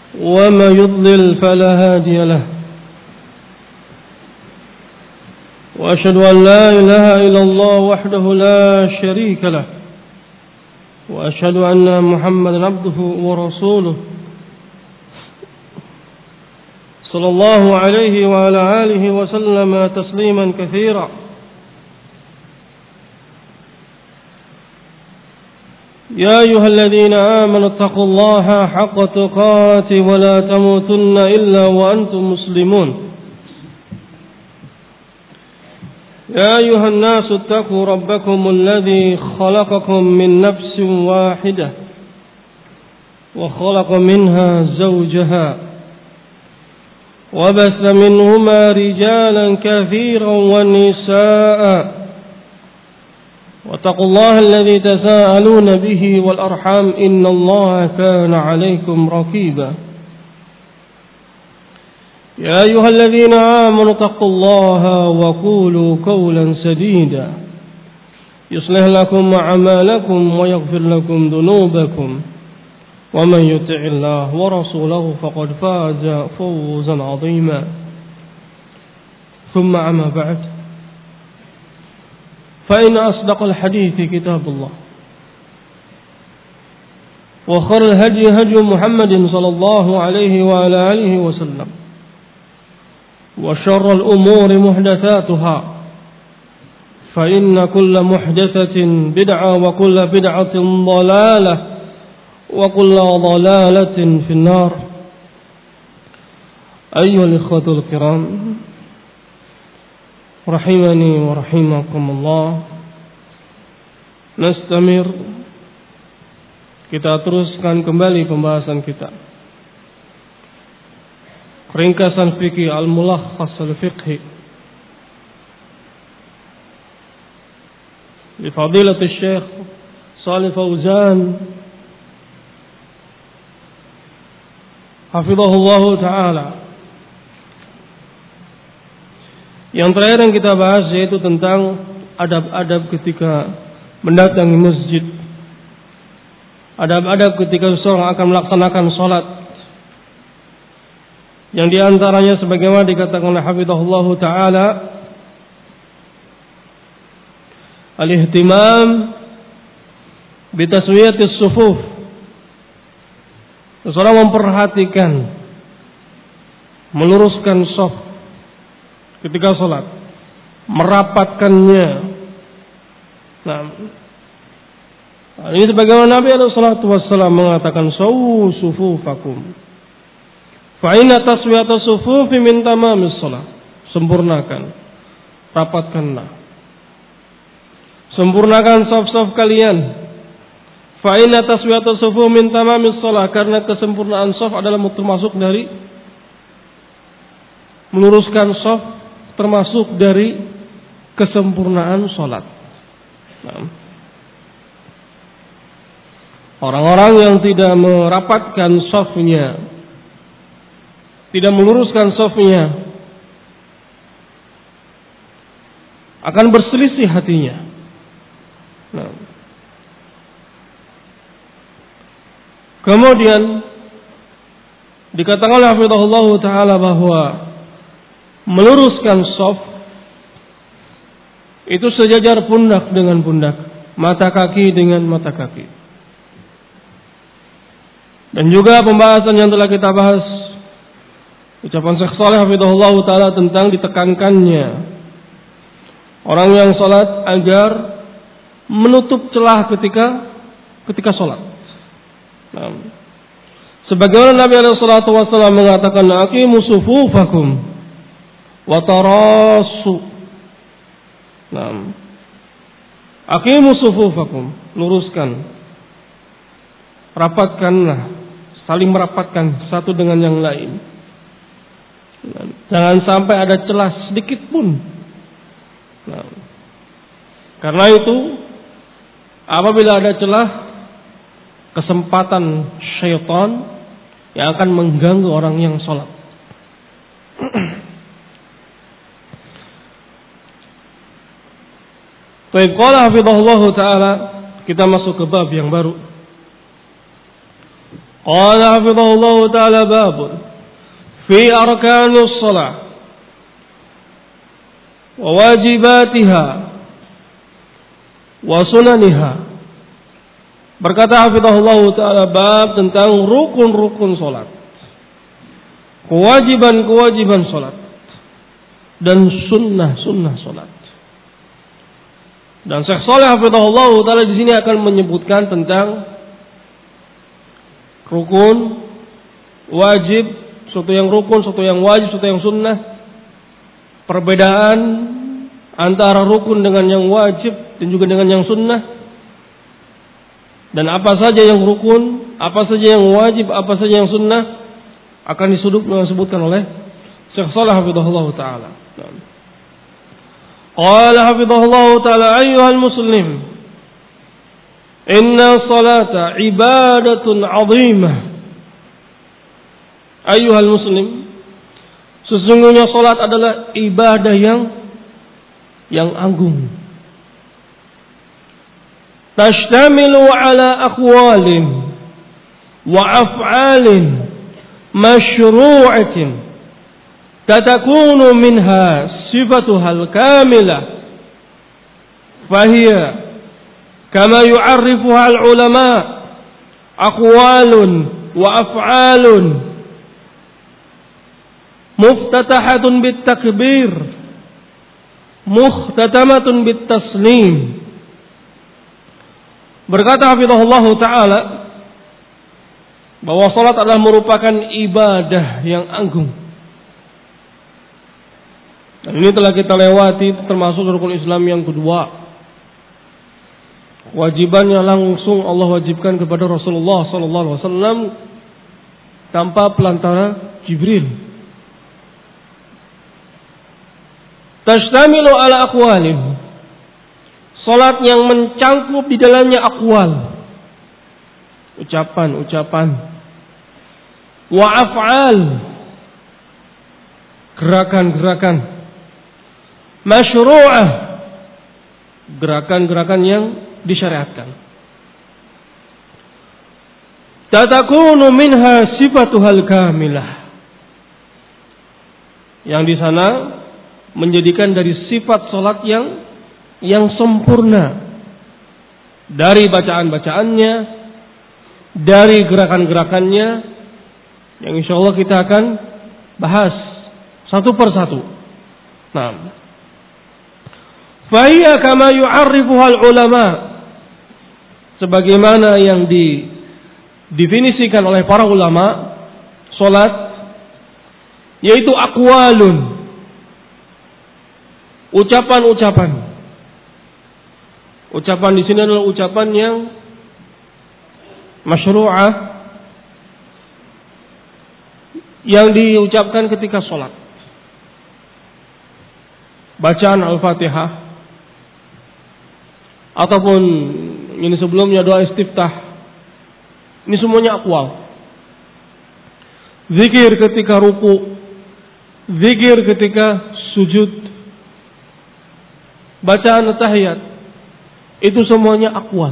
ومن يضلل فلا هادي له وأشهد أن لا إله إلا الله وحده لا شريك له وأشهد أن محمدا عبده ورسوله صلى الله عليه وعلى آله وسلم تسليما كثيرا يا أيها الذين آمنوا اتقوا الله حق تقاته ولا تموتن إلا وأنتم مسلمون يا أيها الناس اتقوا ربكم الذي خلقكم من نفس واحدة وخلق منها زوجها وبث منهما رجالا كثيرا ونساء واتقوا الله الذي تساءلون به والأرحام إن الله كان عليكم رقيبا يا أيها الذين آمنوا اتقوا الله وقولوا قولا سديدا يصلح لكم أعمالكم ويغفر لكم ذنوبكم ومن يطع الله ورسوله فقد فاز فوزا عظيما ثم أما بعد فإن أصدق الحديث كتاب الله وخير الهدي هدي محمد صلى الله عليه وعلى آله وسلم وشر الأمور محدثاتها فإن كل محدثة بدعة وكل بدعة ضلالة وكل ضلالة في النار. أيها الإخوة الكرام rahimani wa rahimakumullah. Nastamir, kita teruskan kembali pembahasan kita. Ringkasan fikih al-mulakhas al-fiqhi li fadilatul Syekh Shalih Fauzan hafizahullah taala. Yang terakhir yang kita bahas yaitu tentang adab-adab ketika mendatangi masjid. Adab-adab ketika seorang akan melaksanakan sholat. Yang diantaranya sebagaimana dikatakan oleh hafizahullah ta'ala, al-ihtimam bitaswiyatis sufuf. Seorang memperhatikan, meluruskan shaf ketika sholat, merapatkannya. Nah, ini sebagaimana Nabi SAW mengatakan, sawu sufufakum fa inna taswiyata sufufi min tamamis sholat. Sempurnakan, rapatkanlah, sempurnakan shaf-shaf kalian. Fa inna taswiyata sufufi min tamamis sholat, karena kesempurnaan shaf adalah termasuk dari meluruskan shaf, termasuk dari kesempurnaan sholat. Nah, orang-orang yang tidak merapatkan shafnya, tidak meluruskan shafnya, akan berselisih hatinya. Nah, kemudian dikatakan oleh hafizahullah ta'ala bahwa meluruskan shaf itu sejajar pundak dengan pundak, mata kaki dengan mata kaki. Dan juga pembahasan yang telah kita bahas, ucapan Syekh Shalih hafizahullah ta'ala tentang ditekankannya orang yang sholat agar menutup celah ketika sholat. Nah, sebagaimana Nabi SAW mengatakan, aqimu sufufakum wa tarasu. Nah, aqimu sufufakum, luruskan, rapatkanlah, saling merapatkan satu dengan yang lain. Jangan sampai ada celah sedikit pun. Nah, karena itu apabila ada celah, kesempatan syaitan yang akan mengganggu orang yang sholat. Baik, qala hafizahullah ta'ala, kita masuk ke bab yang baru. Qala hafizahullah ta'ala babun fi arkanus shalah wa wajibatiha wa sunaniha. Berkata hafizahullah ta'ala bab tentang rukun-rukun salat, kewajiban-kewajiban salat, dan sunnah-sunnah salat. Dan Syekh Shalih hafizahullah ta'ala di sini akan menyebutkan tentang rukun, wajib, suatu yang rukun, suatu yang wajib, suatu yang sunnah, perbedaan antara rukun dengan yang wajib dan juga dengan yang sunnah, dan apa saja yang rukun, apa saja yang wajib, apa saja yang sunnah akan disebutkan oleh Syekh Shalih hafizahullah ta'ala. Qala hafizahullah ta'ala ayyuhal muslim inna salata ibadatun 'azimah. Ayyuhal muslim, sesungguhnya salat adalah ibadah yang agung. Tashtamilu ala aqwalin wa af'alin masyru'atin tatakunu minha sifatuhal kamilah fahiya kama yu'arrifuha al-ulama aqwalun wa af'alun muftatahatun bit-takbir mukhtatamatun bit-taslim. Berkata hafizahullah ta'ala bahwa salat adalah merupakan ibadah yang agung. Dan ini telah kita lewati, termasuk rukun Islam yang kedua. Wajibannya langsung Allah wajibkan kepada Rasulullah sallallahu alaihi wasallam tanpa pelantara Jibril. Tashtamilu ala aqwalin. Salat yang mencangkup di dalamnya aqwal, ucapan-ucapan, wa af'al, gerakan-gerakan, masyru'ah, gerakan-gerakan yang disyariatkan. Tatakunu minha sifatuhal kamilah. Yang di sana menjadikan dari sifat salat yang sempurna, dari bacaan-bacaannya, dari gerakan-gerakannya, yang insya Allah kita akan bahas satu persatu. Nah, fahiya kama yu'arrifuhal ulama, sebagaimana yang didefinisikan oleh para ulama salat, yaitu aqwalun, ucapan-ucapan. Ucapan di sini adalah ucapan yang masyru'ah, yang diucapkan ketika sholat. Bacaan Al-Fatihah, ataupun ini sebelumnya doa istiftah, ini semuanya aqwal. Zikir ketika ruku, zikir ketika sujud, bacaan tahiyat, itu semuanya aqwal.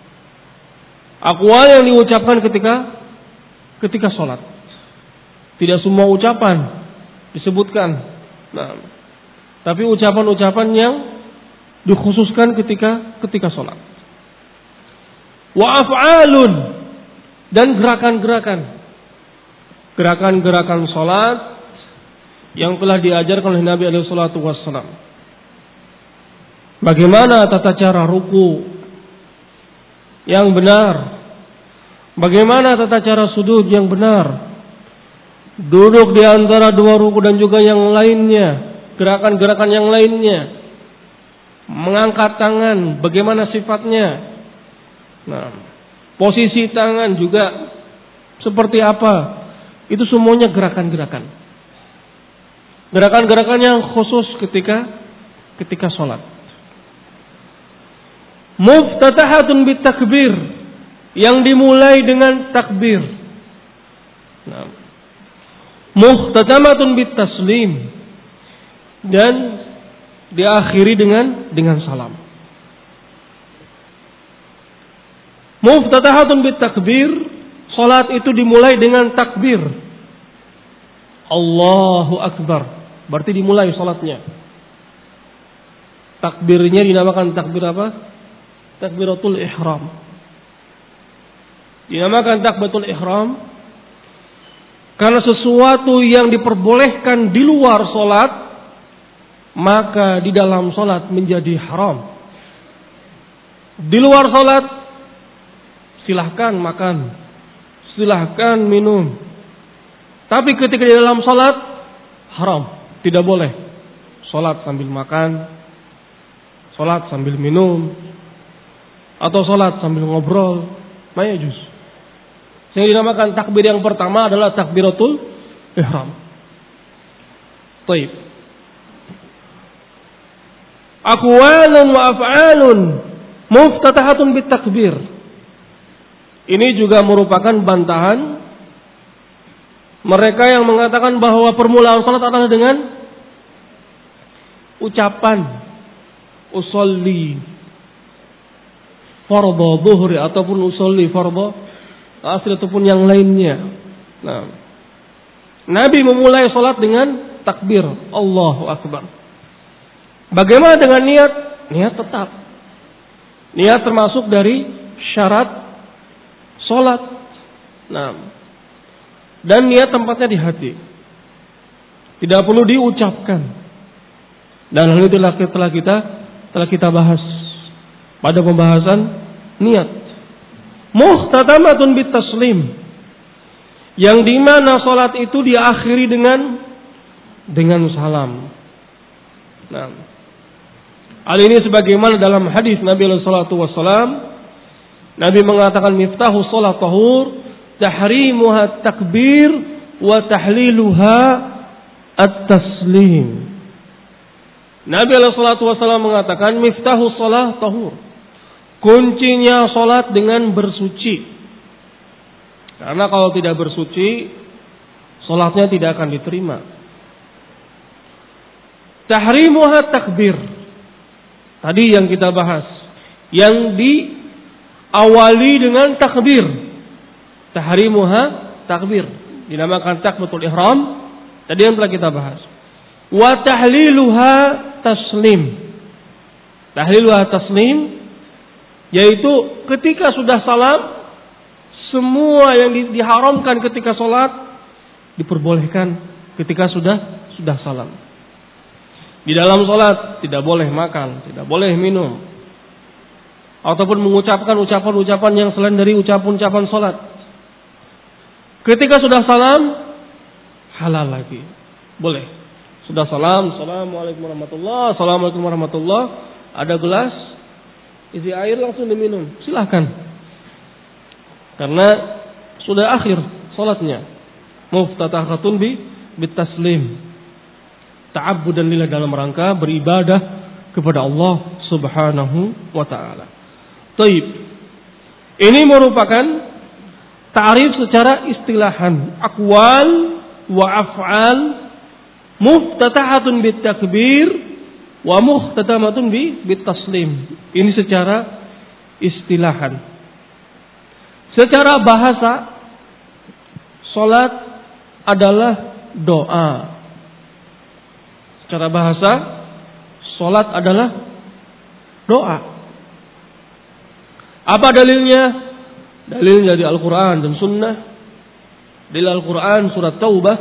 Aqwal yang diucapkan ketika sholat. Tidak semua ucapan disebutkan. Nah, tapi ucapan-ucapan yang dikhususkan ketika sholat. Wa af'alun, dan gerakan-gerakan. Gerakan-gerakan sholat yang telah diajarkan oleh Nabi alaihi salatu wassalam. Bagaimana tata cara ruku yang benar, bagaimana tata cara sujud yang benar, duduk di antara dua ruku dan juga yang lainnya, gerakan-gerakan yang lainnya, mengangkat tangan, bagaimana sifatnya, nah, posisi tangan juga seperti apa, itu semuanya gerakan-gerakan, gerakan-gerakan yang khusus ketika sholat. Muftatahatun bitakbir, yang dimulai dengan takbir. Nah, muhtatamatun bitaslim, dan diakhiri dengan salam. Muftatahatun bitakbir, Salat itu dimulai dengan takbir. Allahu Akbar. Berarti dimulai salatnya. Takbirnya dinamakan takbir apa? Takbiratul ihram. Dinamakan takbiratul ihram karena sesuatu yang diperbolehkan di luar salat, maka di dalam salat menjadi haram. Di luar salat silahkan makan, silahkan minum. Tapi ketika di dalam salat haram, tidak boleh. Salat sambil makan, salat sambil minum, atau salat sambil ngobrol, mayajuz. Yang dinamakan takbir yang pertama adalah takbiratul ihram. Baik. Aqwalun wa af'alun muftatahatun bitakbir. Ini juga merupakan bantahan mereka yang mengatakan bahwa permulaan salat adalah dengan ucapan usolli fardhu dhuhri ataupun usolli fardhu asr ataupun yang lainnya. Nah, Nabi memulai salat dengan takbir Allahu Akbar. Bagaimana dengan niat? Niat tetap. Niat termasuk dari syarat salat. Nah, dan niat tempatnya di hati. Tidak perlu diucapkan. Dan hal itu telah kita bahas pada pembahasan niat. Muhtatamatun bitaslim. Yang di mana salat itu diakhiri dengan salam. Nah, hal ini sebagaimana dalam hadis Nabi sallallahu alaihi wasallam, Nabi mengatakan miftahu shalah tahur, tahrimuha takbir wa tahliluha at-taslim. Nabi sallallahu alaihi wasallam mengatakan miftahu shalah tahur. Kuncinya salat dengan bersuci. Karena kalau tidak bersuci, salatnya tidak akan diterima. Tahrimuha takbir. Tadi yang kita bahas, yang diawali dengan takbir. Tahrimuha takbir, dinamakan takbiratul ihram. Tadi yang telah kita bahas. Wa tahliluha taslim. Tahliluha taslim, yaitu ketika sudah salam, semua yang diharamkan ketika salat diperbolehkan ketika sudah salam. Di dalam salat tidak boleh makan, tidak boleh minum, ataupun mengucapkan ucapan-ucapan yang selain dari ucapan-ucapan salat. Ketika sudah salam, halal lagi, boleh. Sudah salam, assalamualaikum warahmatullah, assalamualaikum warahmatullah. Ada gelas, isi air langsung diminum, silahkan. Karena sudah akhir salatnya. Muftatahatun bitaslim. Ta'abbudan lillah, dalam rangka beribadah kepada Allah Subhanahu wa taala. Taib. Ini merupakan ta'rif secara istilahan, aqwal wa af'al muftatahatun bitakbir wa muhtatamatun bitaslim. Ini secara istilahan. Secara bahasa, salat adalah doa. Secara bahasa, salat adalah doa. Apa dalilnya? Dalilnya dari Al-Quran dan Sunnah. Dari Al-Quran surat Taubah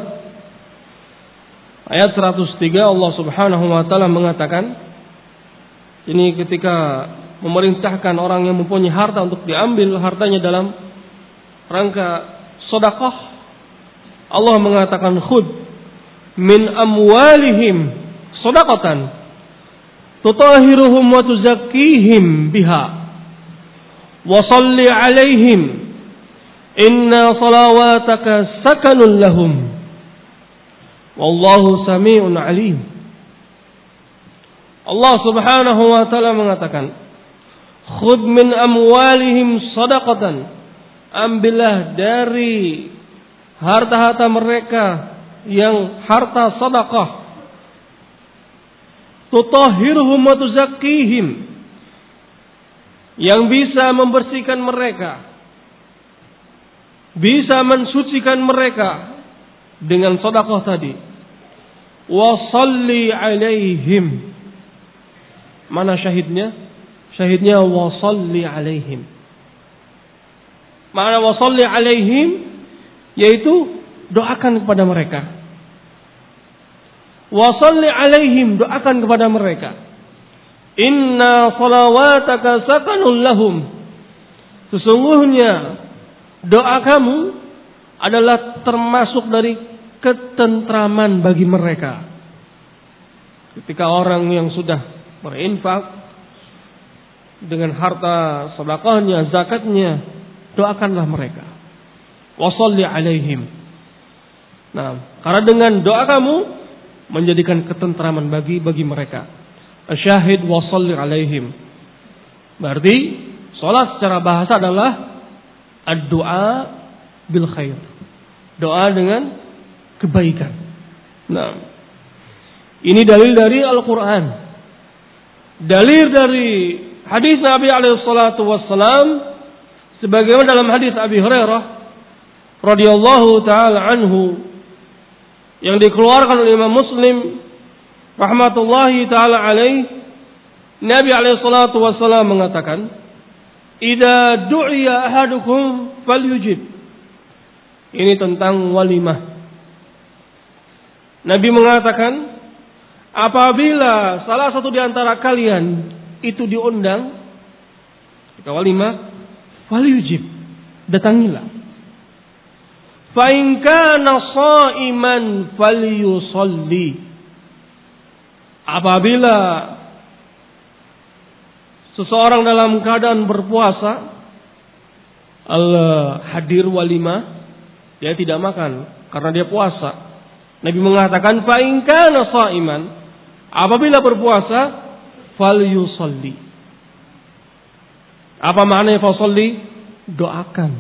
ayat 103, Allah Subhanahu wa taala mengatakan, ini ketika memerintahkan orang yang mempunyai harta untuk diambil hartanya dalam rangka sedekah. Allah mengatakan, khudh min amwalihim shadaqatan tutahhiruhum wa tuzakkihim biha wa shalli 'alaihim inna salawataka sakanun lahum wallahu sami'un 'alim. Allah Subhanahu wa taala mengatakan, khudh min amwalihim shadaqatan, ambillah dari harta-harta mereka yang harta sedekah, tutahhiruhum wa tuzakkihim, yang bisa membersihkan mereka, bisa mensucikan mereka dengan sedekah tadi. Wa shalli alaihim. Mana syahidnya? Syahidnya wa shalli alaihim. Makna wa shalli alaihim yaitu doakan kepada mereka. Wa shalli alaihim, doakan kepada mereka. Inna salawataka sakanun lahum. Sesungguhnya doa kamu adalah termasuk dari ketentraman bagi mereka. Ketika orang yang sudah berinfak dengan harta sedekahnya, zakatnya, doakanlah mereka. Wa shalli alaihim. Nah, karena dengan doa kamu menjadikan ketentraman bagi mereka. Asyahid wa shalli alaihim. Berarti salat secara bahasa adalah ad-du'a bil khair. Doa dengan kebaikan. Nah, ini dalil dari Al-Qur'an. Dalil dari hadis Nabi alaihi salatu wassalam sebagaimana dalam hadis Abi Hurairah radhiyallahu taala anhu yang dikeluarkan oleh Imam Muslim rahmatullahi taala alaih. Nabi alaihi salatu wassalam mengatakan, "Idza du'iya ahadukum falyujib." Ini tentang walimah. Nabi mengatakan, apabila salah satu di antara kalian itu diundang ke walimah, falyujib, datangilah. Fa in kana sha'iman falyusalli. Apabila seseorang dalam keadaan berpuasa, hadir walimah, dia tidak makan karena dia puasa. Nabi mengatakan fa in kana sha'iman, apabila berpuasa falyusalli. Apa maknanya fasalli? Doakan.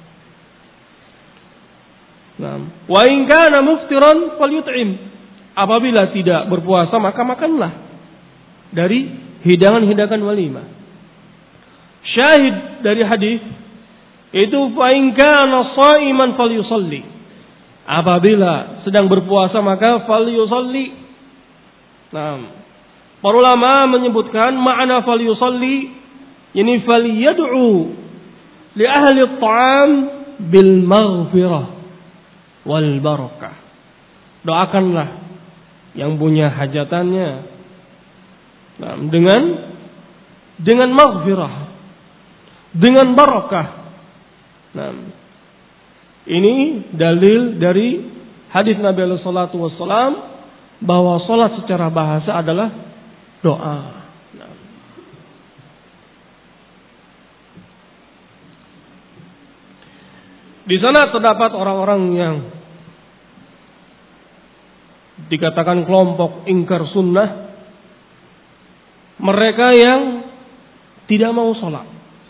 Nah, wa in kana muftiran falyut'im. Apabila tidak berpuasa maka makanlah dari hidangan-hidangan walimah. Syahid dari hadis itu fa in kana sha'iman falyusalli. Apabila sedang berpuasa maka falyusalli. Nah, para ulama menyebutkan makna falyusalli yani falyad'u li ahli at-ta'am bil maghfirah wal barakah. Doakanlah yang punya hajatannya dengan maghfirah, dengan barakah. Nah, ini dalil dari hadis Nabi sallallahu alaihi wasallam bahwa salat secara bahasa adalah doa. Nah, di sana terdapat orang-orang yang dikatakan kelompok ingkar sunnah, mereka yang tidak mau sholat.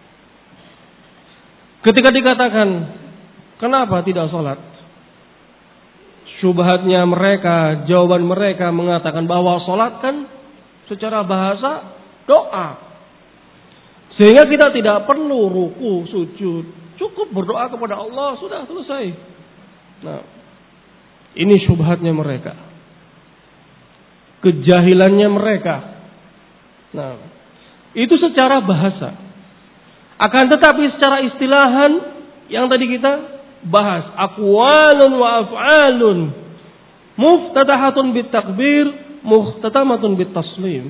Ketika dikatakan kenapa tidak sholat, syubhatnya mereka, jawaban mereka mengatakan bahwa sholat kan secara bahasa doa, sehingga kita tidak perlu ruku, sujud, cukup berdoa kepada Allah, sudah selesai. Nah, ini syubhatnya mereka, kejahilannya mereka. Nah, itu secara bahasa. Akan tetapi secara istilahan yang tadi kita bahas, aqwalun wa af'alun muftatahatun bit takbir, muhtatamatun bit taslim.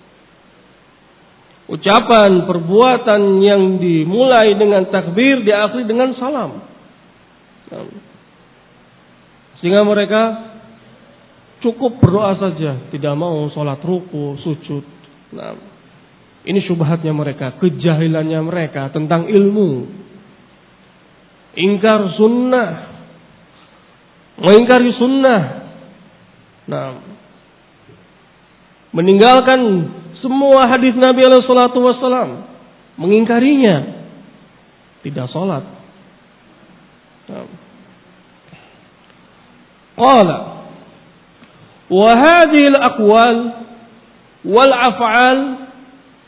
Ucapan, perbuatan yang dimulai dengan takbir, diakhiri dengan salam. Nah, sehingga mereka cukup berdoa saja, tidak mau sholat ruku, sujud. Nah, ini syubhatnya mereka, kejahilannya mereka tentang ilmu. Ingkar sunnah, mengingkari sunnah. Nah, meninggalkan semua hadis Nabi sallallahu alaihi wasallam, mengingkarinya, tidak sholat. Nah, qala wa hadhihi al-aqwal wal af'al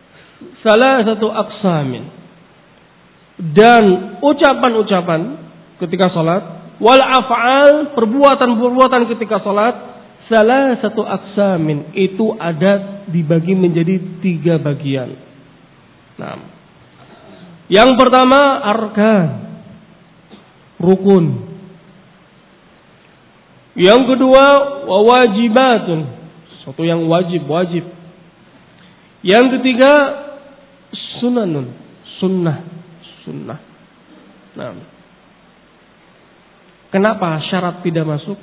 salasatu aqsamin. Dan ucapan-ucapan ketika salat, wal af'al, perbuatan-perbuatan ketika salat, salah satu aqsamin, itu ada dibagi menjadi 3 bagian. Nah, yang pertama arkan, rukun. Yang kedua wajibatun, sesuatu yang wajib. Yang ketiga sunanun, sunnah. Nah, kenapa syarat tidak masuk?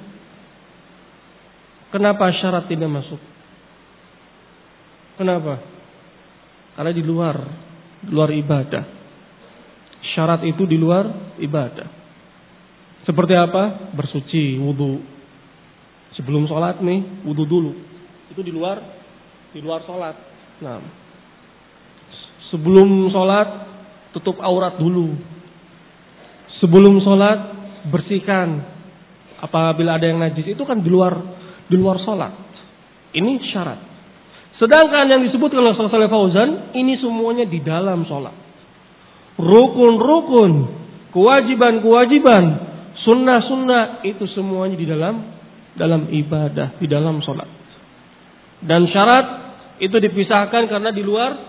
Kenapa? Karena di luar ibadah. Syarat itu di luar ibadah. Seperti apa? Bersuci, wudu. Sebelum sholat nih, wudu dulu. Itu di luar sholat. Nah, sebelum sholat tutup aurat dulu. Sebelum sholat bersihkan apabila ada yang najis. Itu kan di luar sholat. Ini syarat. Sedangkan yang disebutkan oleh Shalih Fauzan, ini semuanya di dalam sholat. Rukun-rukun, kewajiban-kewajiban, sunnah-sunnah, itu semuanya di dalam ibadah, di dalam sholat. Dan syarat itu dipisahkan karena di luar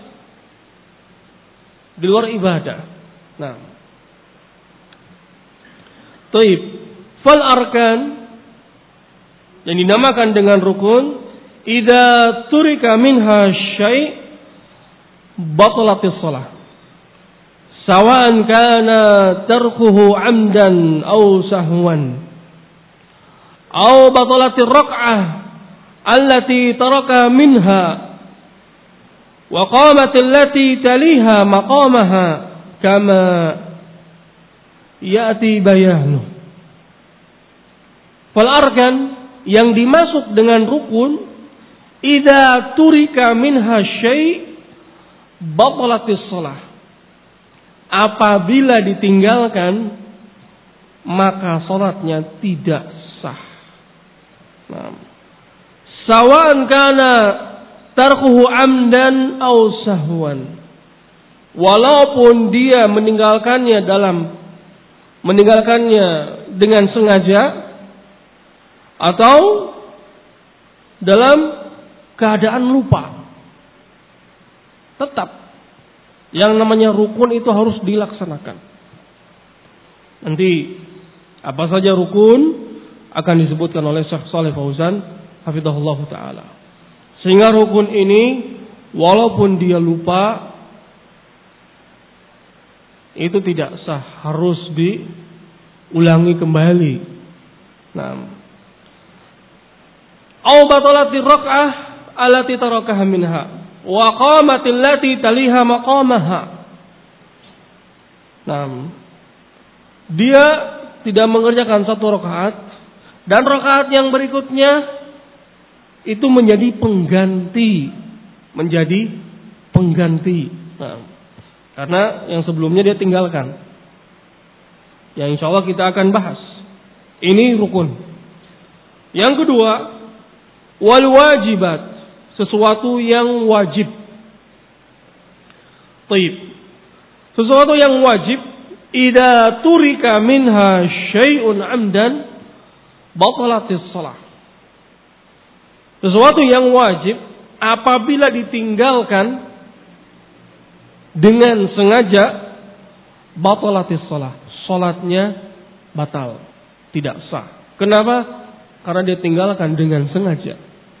ibadah. Nah, taib, fal arkan yang dinamakan dengan rukun, idza turika minha syai' batalatis shalah. Sawa'an kana tarkuhu 'amdan aw sahwan. Aw batalatir rak'ah allati taraka minha wa qamat allati taliha maqamaha kama ya'ti bayanu. Fal arkan yang dimasuk dengan rukun, idza turika minha syai' batalatis shalah. Apabila ditinggalkan maka salatnya tidak sah. Nah, sawa'an kana tarkuhu amdan aw sahwan. Walaupun dia meninggalkannya dengan sengaja atau dalam keadaan lupa, tetap yang namanya rukun itu harus dilaksanakan. Nanti apa saja rukun akan disebutkan oleh Syekh Shalih Fauzan hafizahullah taala. Sehingga rukun ini walaupun dia lupa itu tidak sah, harus diulangi kembali. Nah, au batalati rak'ah allati tarakaha minha wa qamatil lati taliha maqamaha. Nah, dia tidak mengerjakan satu rakaat dan rakaat yang berikutnya itu menjadi pengganti. Nah, karena yang sebelumnya dia tinggalkan. Yang insyaallah kita akan bahas. Ini rukun. Yang kedua, wal wajibat, sesuatu yang wajib. Taib. Sesuatu yang wajib, idza turika minha syai'un 'amdan batalatis shalah. Sesuatu yang wajib apabila ditinggalkan dengan sengaja batalatis shalah. Salatnya batal, tidak sah. Kenapa? Karena dia tinggalkan dengan sengaja.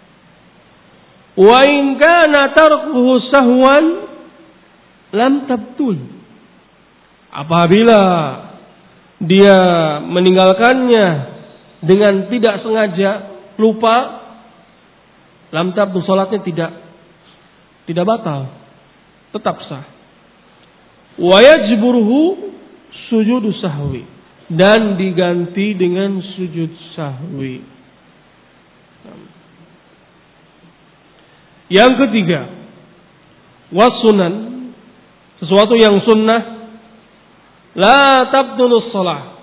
Wa in kana tarkuhu sahwan lam tabtul. Apabila dia meninggalkannya dengan tidak sengaja, lupa, lam tabtul, salatnya tidak batal, tetap sah. Wa yajburuhu sujudu sahwi, dan diganti dengan sujud sahwi. Yang ketiga, wasunan, sesuatu yang sunnah, la tabdulus shalah.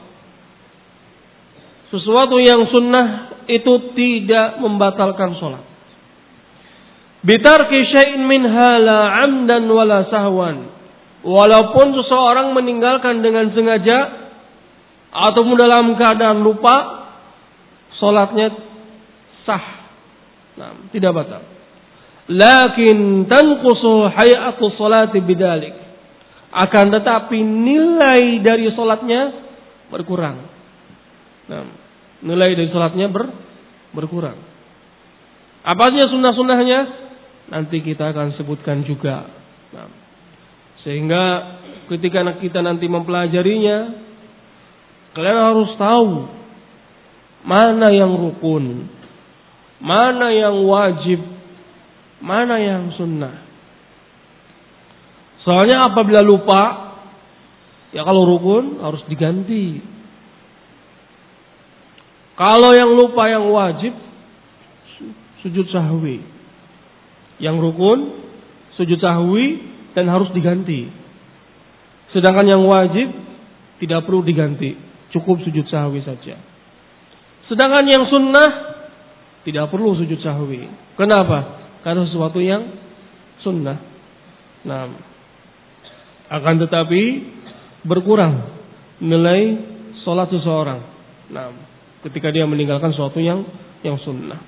Sesuatu yang sunnah itu tidak membatalkan salat. Bitarki syai'in minha la 'amdan wala sahwan. Walaupun seseorang meninggalkan dengan sengaja ataupun dalam keadaan lupa, salatnya sah. Nah, tidak batal. Lakin tanqusu hay'atu salati bidzalik. Akan tetapi nilai dari salatnya berkurang. Nah, nilai dari salatnya berkurang. Apa saja sunnah-sunnahnya? Nanti kita akan sebutkan juga. Nah, sehingga ketika kita nanti mempelajarinya, kalian harus tahu mana yang rukun, mana yang wajib, mana yang sunnah. Soalnya apabila lupa, ya kalau rukun harus diganti. Kalau yang lupa yang wajib, sujud sahwi. Yang rukun, sujud sahwi dan harus diganti. Sedangkan yang wajib tidak perlu diganti, cukup sujud sahwi saja. Sedangkan yang sunnah tidak perlu sujud sahwi. Kenapa? Karena sesuatu yang sunnah. Nah, akan tetapi berkurang nilai salat seseorang. Nah, ketika dia meninggalkan sesuatu yang sunnah.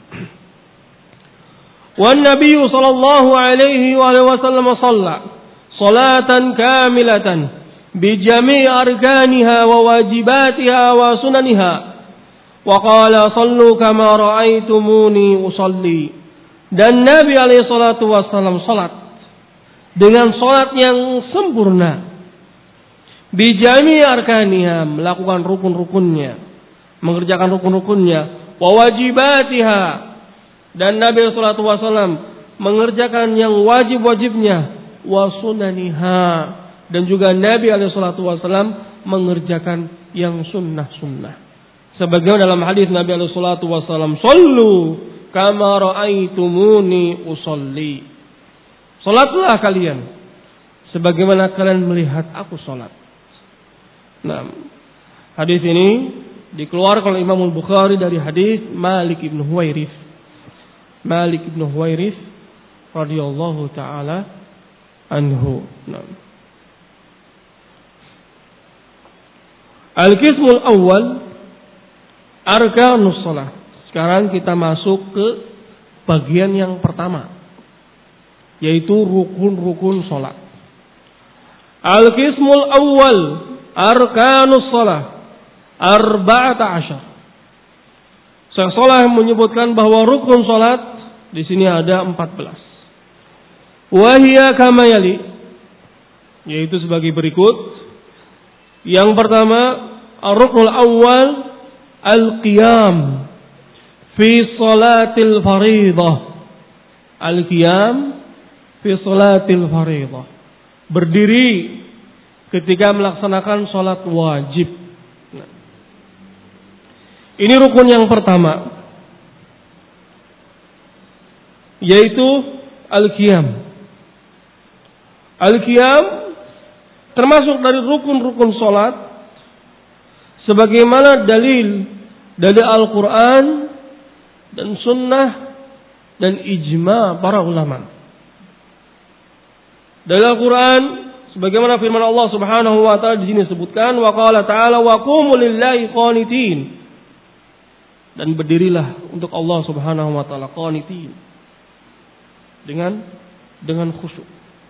Wan Nabi sallallahu alaihi wasallam shalla salatan kamilatan bi jami' arkaniha wa wajibatiha wa sunaniha wa qala sallu kama ra'aitumuni usalli. Dan Nabi alaihi salatu wasallam salat dengan salat yang sempurna, bi jami' arkaniha, melakukan rukun-rukunnya, mengerjakan rukun-rukunnya, wa wajibatiha, dan Nabi sallallahu alaihi wasallam mengerjakan yang wajib-wajibnya, wa sunaniha, dan juga Nabi alaihi salatu wasallam mengerjakan yang sunnah-sunnah. Sebagaimana dalam hadis Nabi alaihi salatu wasallam, "Shallu kama ra'aitumuni usolli." Salatlah kalian sebagaimana kalian melihat aku salat. Nah, hadis ini dikeluarkan oleh Imam Al-Bukhari dari hadis Malik ibn Huwairits. Malik ibn Huwairits radhiyallahu taala anhu. Nah. Al-qismul awal arkanus shalah. Sekarang kita masuk ke bagian yang pertama, yaitu rukun-rukun salat. Al-qismul awal arkanus shalah 14. Syekh Shalih menyebutkan bahwa rukun salat di sini ada 14. Wa hiya kama yali, yaitu sebagai berikut. Yang pertama, ar-ruknul awal al-qiyam fi salatil fardhah. Al-qiyam fi salatil fardhah. Berdiri ketika melaksanakan salat wajib. Ini rukun yang pertama, yaitu al-qiyam. Al-qiyam termasuk dari rukun-rukun salat sebagaimana dalil dari Al-Quran dan sunnah dan ijma para ulama. Dari Al-Quran sebagaimana firman Allah Subhanahu wa taala di sini sebutkan, wa qala ta'ala wa qumu lillahi qanitin. Dan berdirilah untuk Allah Subhanahu wa taala qanitin, dengan khusyuk.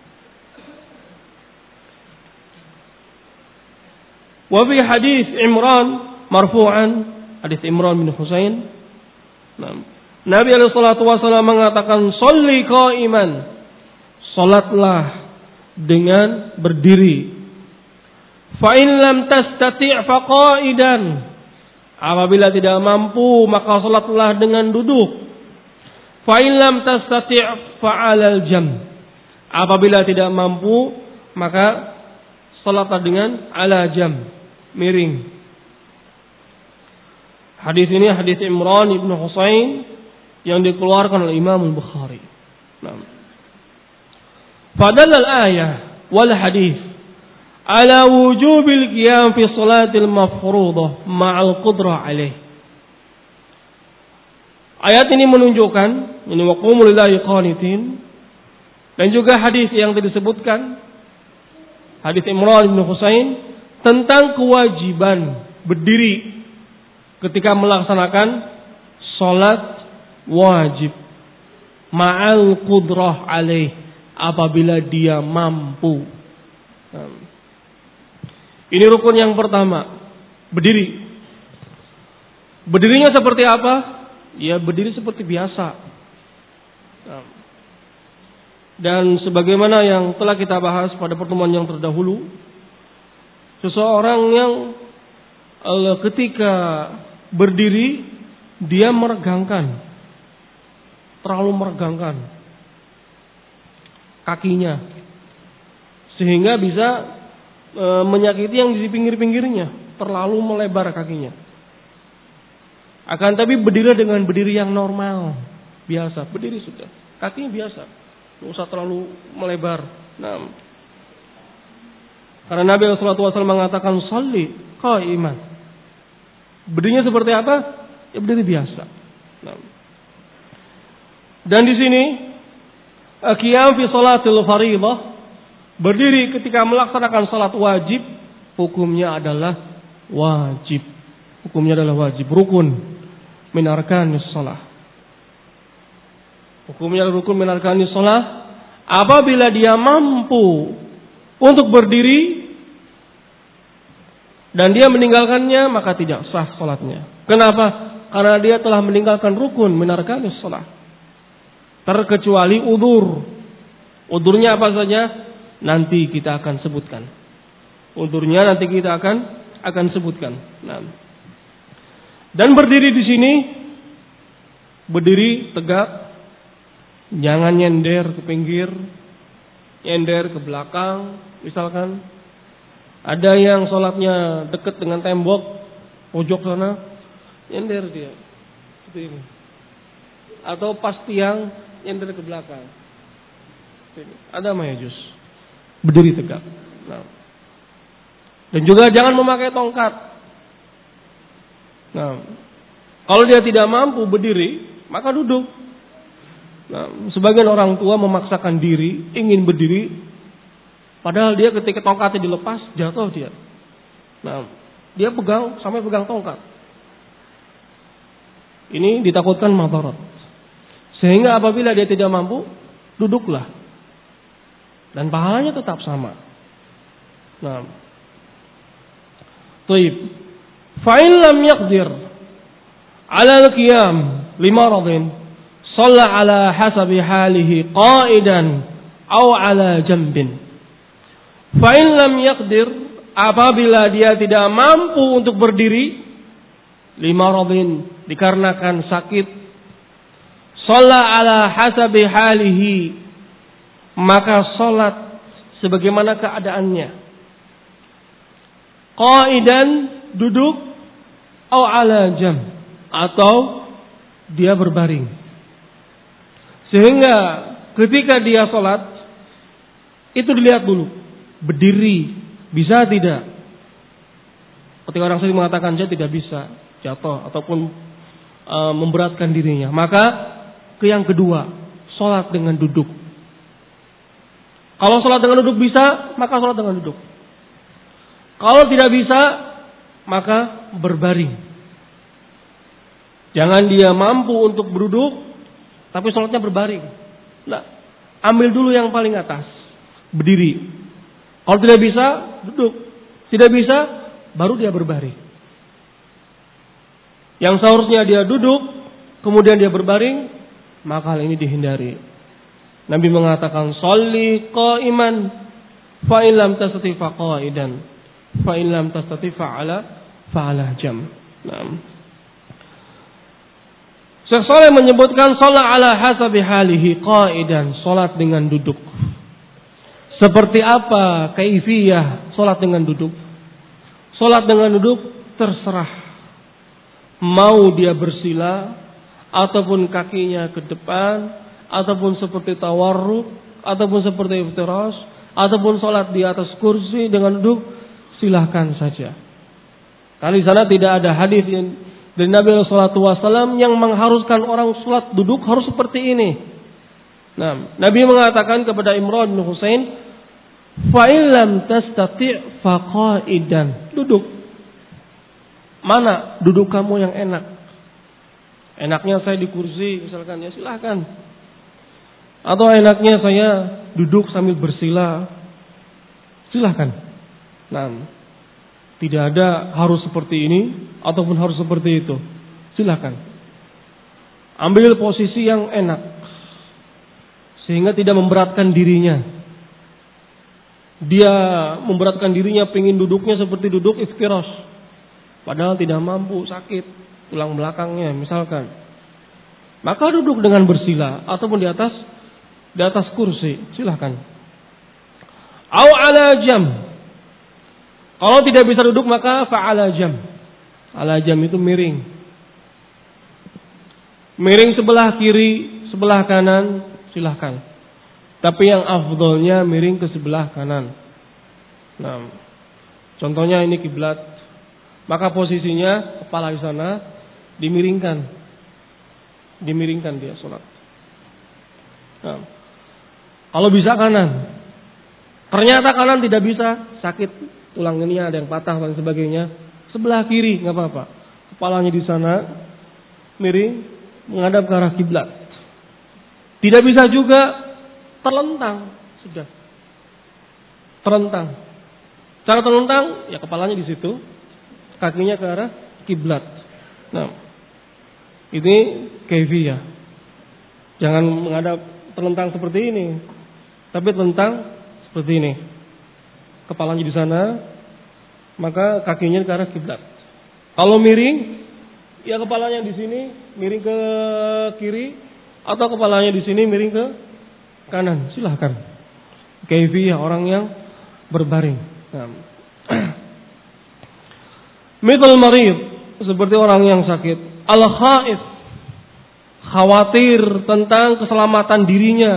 Wa fi hadis Imran marfu'an, hadis Imran bin Husain, Nabi alaihi salatu wasallam mengatakan, "Shalli qa'iman." Salatlah dengan berdiri. Fa in lam tastati' fa qa'idan. Apabila tidak mampu, maka salatlah dengan duduk. Fa in lam tastati' fa 'alal jam. Apabila tidak mampu, maka salatlah dengan ala jam, miring. Hadis ini hadis Imran ibn Husain yang dikeluarkan oleh Imam Al-Bukhari. Fadalla al-ayah wal hadis ala wujubil qiyam fi salatil mafruḍah ma'al qudrah alaih. Ayat ini menunjukkan ini wa qumu lillahi qanitin, dan juga hadis yang tadi disebutkan, hadis Imran bin Husain, tentang kewajiban berdiri ketika melaksanakan salat wajib ma'al qudrah alaih, apabila dia mampu. Ini rukun yang pertama, berdiri. Berdirinya seperti apa? Ya berdiri seperti biasa. Dan sebagaimana yang telah kita bahas pada pertemuan yang terdahulu, seseorang yang ketika berdiri dia meregangkan, terlalu meregangkan kakinya, sehingga bisa menyakiti yang di pinggir-pinggirnya, terlalu melebar kakinya. Akan tapi berdiri dengan berdiri yang normal, biasa, berdiri sudah, kakinya biasa, tidak usah terlalu melebar. Nah, karena Nabi SAW mengatakan sholli qa'iman. Berdirinya seperti apa? Ya berdiri biasa. Nah. Dan di sini qiyam fi salatil fardhah, berdiri ketika melaksanakan salat wajib, hukumnya adalah wajib. Hukumnya adalah wajib, rukun min arkanis shalah. Hukumnya adalah rukun min arkanis shalah. Apabila dia mampu untuk berdiri dan dia meninggalkannya, maka tidak sah salatnya. Kenapa? Karena dia telah meninggalkan rukun min arkanis shalah. Terkecuali udzur. Udzurnya apa saja? Nanti kita akan sebutkan. Udzurnya nanti kita akan sebutkan. Nah. Dan berdiri di sini, berdiri tegak, jangan nyender ke pinggir, nyender ke belakang. Misalkan ada yang sholatnya dekat dengan tembok, pojok sana, nyender dia, seperti ini. Atau pas tiang, nyender ke belakang. Ada mayajus, berdiri tegak. Nah. Dan juga jangan memakai tongkat. Nah, kalau dia tidak mampu berdiri, maka duduk. Nah, sebagian orang tua memaksakan diri ingin berdiri, padahal dia ketika tongkatnya dilepas jatuh dia. Nah, dia sampai pegang tongkat. Ini ditakutkan madarat. Sehingga apabila dia tidak mampu, duduklah. Dan pahalanya tetap sama. Nah, Taib. Fa'in lam yaqdir ala al-qiyam limaradin shalla ala hasabi halihi qa'idan aw ala jambin. Fa'in lam yaqdir, apabila dia tidak mampu untuk berdiri limaradin, dikarenakan sakit, shalla ala hasabi halihi, maka salat sebagaimana keadaannya. Qa'idan, duduk, atau ala jam, atau dia berbaring. Sehingga ketika dia sholat, itu dilihat dulu, berdiri bisa tidak. Ketika orang sering mengatakan saya tidak bisa, jatuh ataupun memberatkan dirinya, maka ke yang kedua, sholat dengan duduk. Kalau sholat dengan duduk bisa, maka sholat dengan duduk. Kalau tidak bisa, maka berbaring. Jangan dia mampu untuk berduduk, tapi sholatnya berbaring. Nah, ambil dulu yang paling atas, berdiri. Kalau tidak bisa, duduk. Tidak bisa, baru dia berbaring. Yang seharusnya dia duduk, kemudian dia berbaring, maka hal ini dihindari. Nabi mengatakan, sholli qa'iman, fa in lam tastati fa qa'idan. Fa in lam tastati fa'ala jam. Nah. Syekh Shalih menyebutkan salat ala hasabi halihi qa'idan, salat dengan duduk. Seperti apa kaifiyah salat dengan duduk? Salat dengan duduk terserah. Mau dia bersila ataupun kakinya ke depan, ataupun seperti tawarruk, ataupun seperti iftirash, ataupun salat di atas kursi dengan duduk, silahkan saja. Karena di sana tidak ada hadis dari Nabi SAW yang mengharuskan orang salat duduk harus seperti ini. Nah, Nabi mengatakan kepada Imran bin Husain, fa in lam tastati' fa qa'idan, duduk. Mana duduk kamu yang enak? Enaknya saya di kursi misalkan, ya silahkan. Atau enaknya saya duduk sambil bersila, silahkan. Nah, tidak ada harus seperti ini ataupun harus seperti itu. Silahkan. Ambil posisi yang enak, sehingga tidak memberatkan dirinya. Dia memberatkan dirinya, pengen duduknya seperti duduk iftiras, padahal tidak mampu, sakit tulang belakangnya misalkan. Maka duduk dengan bersila ataupun di atas kursi, silahkan. Au ala jam. Kalau tidak bisa duduk maka fa'ala jam. Ala jam itu miring. Miring sebelah kiri, sebelah kanan, silahkan. Tapi yang afdolnya miring ke sebelah kanan. Nah, contohnya ini kiblat. Maka posisinya kepala di sana dimiringkan. Dimiringkan dia sholat. Nah, kalau bisa kanan. Ternyata kanan tidak bisa, sakit tulang ini ada yang patah dan sebagainya. Sebelah kiri nggak apa-apa. Kepalanya di sana miring menghadap ke arah kiblat. Tidak bisa juga terlentang, sudah. Terlentang. Cara terlentang ya kepalanya di situ, kakinya ke arah kiblat. Nah, ini kaifiyah. Jangan menghadap terlentang seperti ini, tapi terlentang seperti ini. Kepalanya di sana, maka kakinya ke arah kiblat. Kalau miring, ya kepalanya di sini miring ke kiri, atau kepalanya di sini miring ke kanan. Silahkan. Kaifiyah orang yang berbaring. Nah. Mithal marid, seperti orang yang sakit. Al-khaif, khawatir tentang keselamatan dirinya.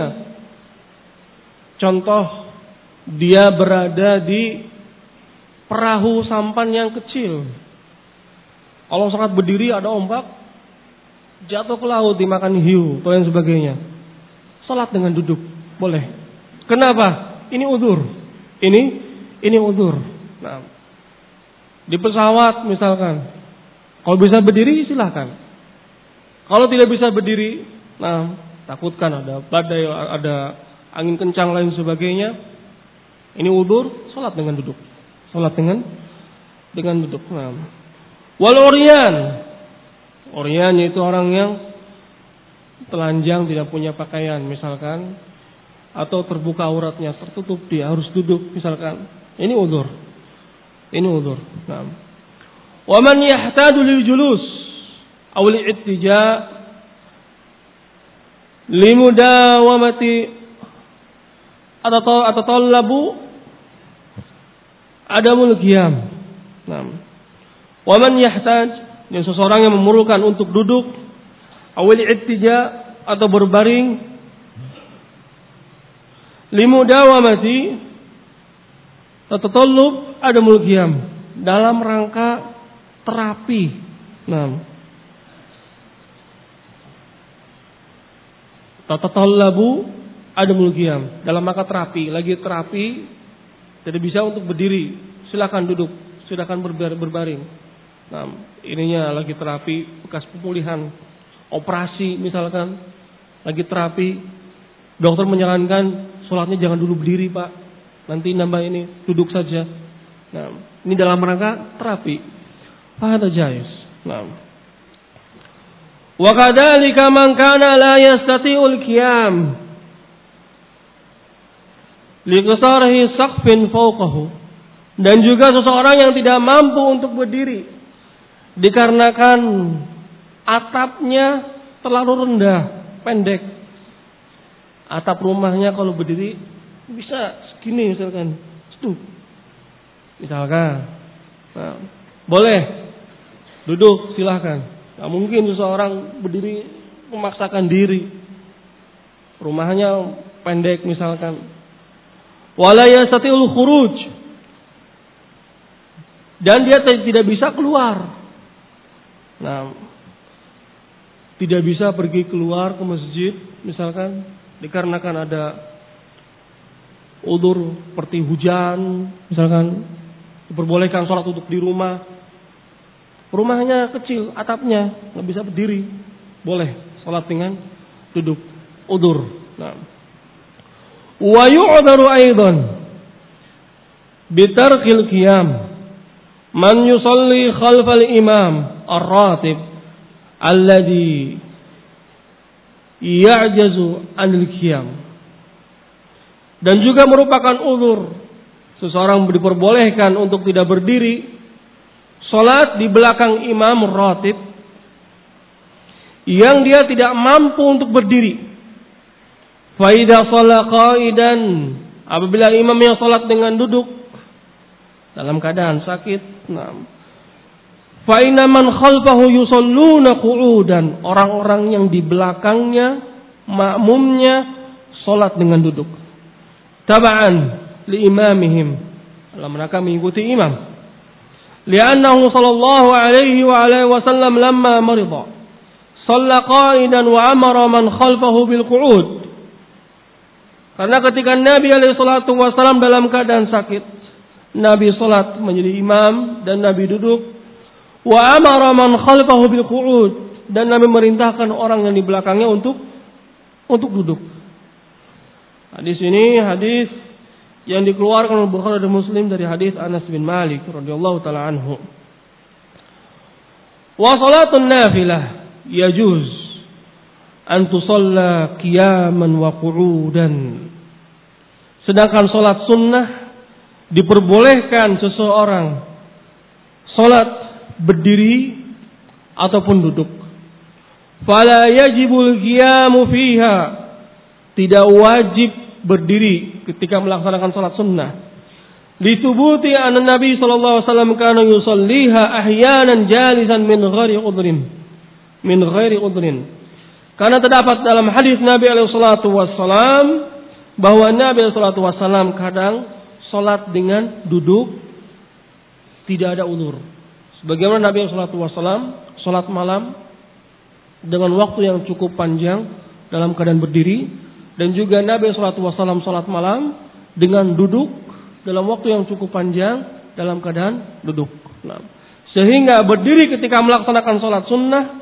Contoh, dia berada di perahu sampan yang kecil. Kalau sangat berdiri ada ombak, jatuh ke laut, dimakan hiu, atau yang sebagainya. Salat dengan duduk, boleh. Kenapa? Ini udzur. Ini udzur. Nah, di pesawat misalkan, kalau bisa berdiri silahkan. Kalau tidak bisa berdiri, nah takutkan ada badai, ada angin kencang lain sebagainya. Ini udzur, salat dengan duduk. Salat dengan duduk. Nah. Wal uryan. Uryan itu orang yang telanjang, tidak punya pakaian misalkan, atau terbuka auratnya, tertutup, dia harus duduk misalkan. Ini udzur. Ini udzur. Nah. Wa man yahtadu lil julus aw li ittija limudawamati atatallabu adamul qiyam. Nah. Wa man yahtaj, yang seseorang yang memerlukan untuk duduk, awil ittija atau berbaring, limudawamati tatatallub adamul qiyam, dalam rangka terapi. Nah. Tatatallabu adamul qiyam, dalam rangka terapi, lagi terapi tidak bisa untuk berdiri, silakan duduk, silakan berbaring. Nah, ininya lagi terapi, bekas pemulihan, operasi misalkan, lagi terapi, dokter menyarankan sholatnya jangan dulu berdiri pak, nanti nambah ini, duduk saja. Nah, ini dalam rangka terapi. Fahada jaiz. Nah, wa kadzalika man kana la yastati'ul qiyam liqsarihi saqfin fawqahu, dan juga seseorang yang tidak mampu untuk berdiri dikarenakan atapnya terlalu rendah, pendek. Atap rumahnya kalau berdiri bisa segini misalkan, misalkan. Nah, boleh duduk silahkan. Nah, mungkin seseorang berdiri memaksakan diri, rumahnya pendek misalkan. Wala yastati'ul khuruj, dan dia tidak bisa keluar. Nah, tidak bisa pergi keluar ke masjid misalkan dikarenakan ada udzur seperti hujan misalkan, diperbolehkan sholat duduk di rumah. Rumahnya kecil, atapnya, nggak bisa berdiri. Boleh salat dengan duduk. Udzur. Nah. Wa yu'dharu aidan bitarkil qiyam man yusalli khalfal imam ar-ratib alladhi ya'jazu 'anil qiyam. Dan juga merupakan uzur seseorang diperbolehkan untuk tidak berdiri salat di belakang imam ratib yang dia tidak mampu untuk berdiri. Fa idza shalla qa'idan, apabila imam yang salat dengan duduk dalam keadaan sakit, fa inna man khalfahu yusalluna qu'udan, orang-orang yang di belakangnya makmumnya salat dengan duduk. Taba'an li imamihim, dalam rangka mengikuti imam. Li'annahu sallallahu alaihi wa alihi wasallam lamma marida shalla qa'idan wa amara man khalfahu bil qu'ud. Karena ketika Nabi alaihi salatu wasallam dalam keadaan sakit, Nabi salat menjadi imam dan Nabi duduk. Wa amara man khalfahu bil qu'ud, dan Nabi merintahkan orang yang di belakangnya untuk duduk. Hadis ini hadis yang dikeluarkan oleh Bukhari dan Muslim dari hadis Anas bin Malik radhiyallahu taala anhu. Wa salatun nafilah yajuz an tusalla qiyaman wa qu'udan. Sedangkan salat sunnah diperbolehkan seseorang salat berdiri ataupun duduk. Fala yajibul qiyamu fiha, tidak wajib berdiri ketika melaksanakan salat sunnah. Ditubuti anna Nabi sallallahu alaihi wasallam kana yusalliha ahyanan jalisan min ghairi udhrin. Karena terdapat dalam hadis Nabi alaihi salatu wasallam bahwa Nabi alaihi salatu wasallam kadang salat dengan duduk, tidak ada uzur. Sebagaimana Nabi alaihi salatu wasallam salat malam dengan waktu yang cukup panjang dalam keadaan berdiri. Dan juga Nabi SAW salat malam dengan duduk dalam waktu yang cukup panjang dalam keadaan duduk. Sehingga berdiri ketika melaksanakan salat sunnah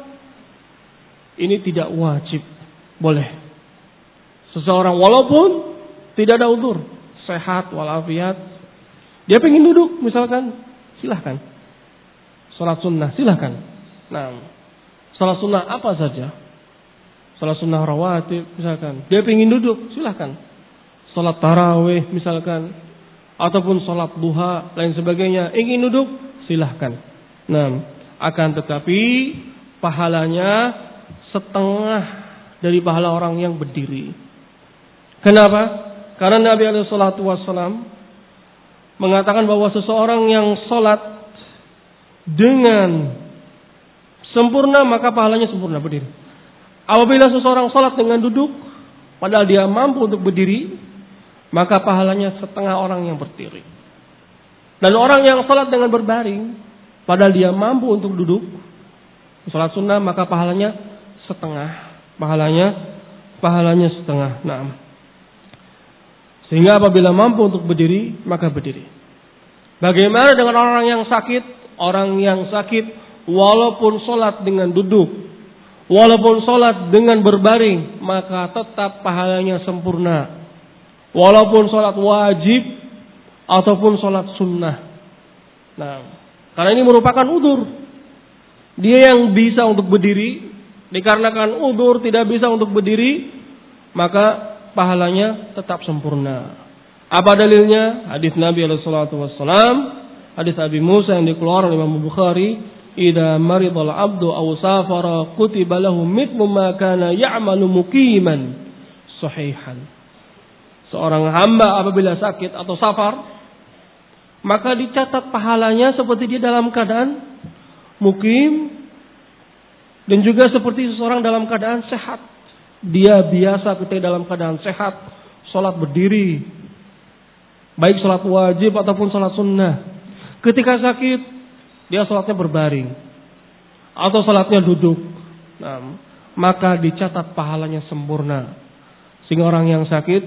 ini tidak wajib, boleh. Seseorang walaupun tidak ada uzur, sehat walafiat, dia pengen duduk misalkan, silahkan. Salat sunnah silahkan. Salat sunnah apa saja. Salat sunnah rawatib misalkan, dia ingin duduk, silahkan. Salat tarawih misalkan, ataupun salat duha lain sebagainya, ingin duduk, silahkan. Akan tetapi pahalanya setengah dari pahala orang yang berdiri. Kenapa? Karena Nabi alaihi salatu wassalam mengatakan bahwa seseorang yang salat dengan sempurna maka pahalanya sempurna berdiri. Apabila seseorang salat dengan duduk, padahal dia mampu untuk berdiri, maka pahalanya setengah orang yang berdiri. Dan orang yang salat dengan berbaring, padahal dia mampu untuk duduk, salat sunnah, maka pahalanya setengah. Pahalanya setengah. Sehingga apabila mampu untuk berdiri, maka berdiri. Bagaimana dengan orang yang sakit? Orang yang sakit, walaupun salat dengan duduk, walaupun salat dengan berbaring, maka tetap pahalanya sempurna. Walaupun salat wajib ataupun salat sunnah. Karena ini merupakan udzur. Dia yang bisa untuk berdiri, dikarenakan udzur tidak bisa untuk berdiri, maka pahalanya tetap sempurna. Apa dalilnya? Hadis Nabi alaihi salatu wassalam, hadis Abi Musa yang dikeluarkan oleh Imam Bukhari, idza maridal abdu aw safara kutiba lahu mithlu ma kana ya'malu muqiman sahihan. Seorang hamba apabila sakit atau safar, maka dicatat pahalanya seperti dia dalam keadaan mukim, dan juga seperti seseorang dalam keadaan sehat. Dia biasa ketika dalam keadaan sehat salat berdiri, baik salat wajib ataupun salat sunnah. Ketika sakit dia salatnya berbaring atau salatnya duduk, maka dicatat pahalanya sempurna. Sehingga orang yang sakit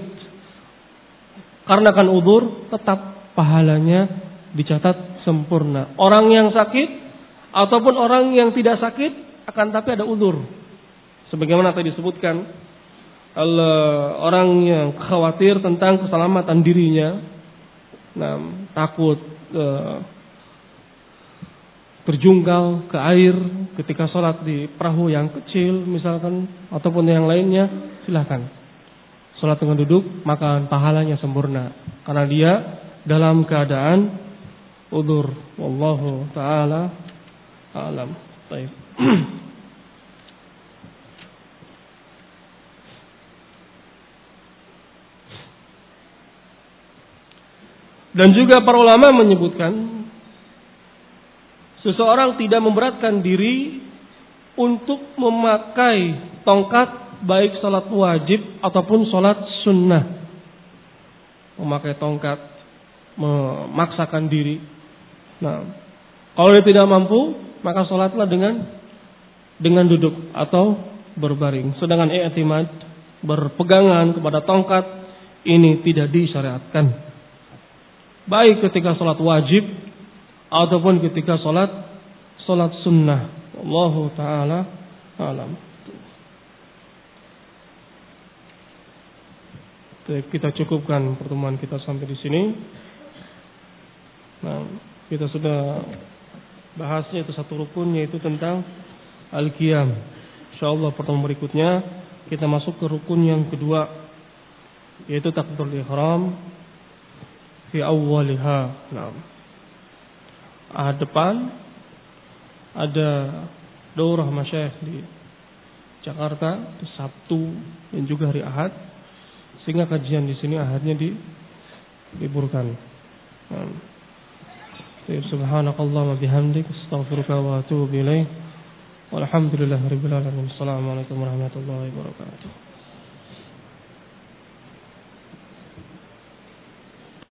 karena kan udzur, tetap pahalanya dicatat sempurna. Orang yang sakit ataupun orang yang tidak sakit akan tapi ada uzur. Sebagaimana tadi disebutkan, orang yang khawatir tentang keselamatan dirinya, takut terjungkal ke air ketika sholat di perahu yang kecil misalkan, ataupun yang lainnya, silahkan sholat dengan duduk, maka pahalanya sempurna karena dia dalam keadaan udzur. Wallahu ta'ala a'lam. Baik. Dan juga para ulama menyebutkan seseorang tidak memberatkan diri untuk memakai tongkat baik salat wajib ataupun salat sunnah. Memakai tongkat, memaksakan diri. Nah, kalau dia tidak mampu, maka salatlah dengan duduk atau berbaring. Sedangkan i'timad, berpegangan kepada tongkat, ini tidak disyariatkan. Baik ketika salat wajib ataupun ketika salat sunnah. Wallahu ta'ala alam. Kita cukupkan pertemuan kita sampai di sini. Nah, kita sudah bahasnya itu satu rukun, yaitu tentang al-qiyam. Insyaallah pertemuan berikutnya kita masuk ke rukun yang kedua, yaitu takbiratul ihram fi awwaliha. Nah, depan ada daurah masyayikh di Jakarta di Sabtu dan juga hari Ahad, sehingga kajian di sini Ahadnya diliburkan. Subhanakallahumma bihamdik, astaghfiruka wa atubu ilaik. Walhamdulillahirabbil alamin. Assalamualaikum warahmatullahi wabarakatuh.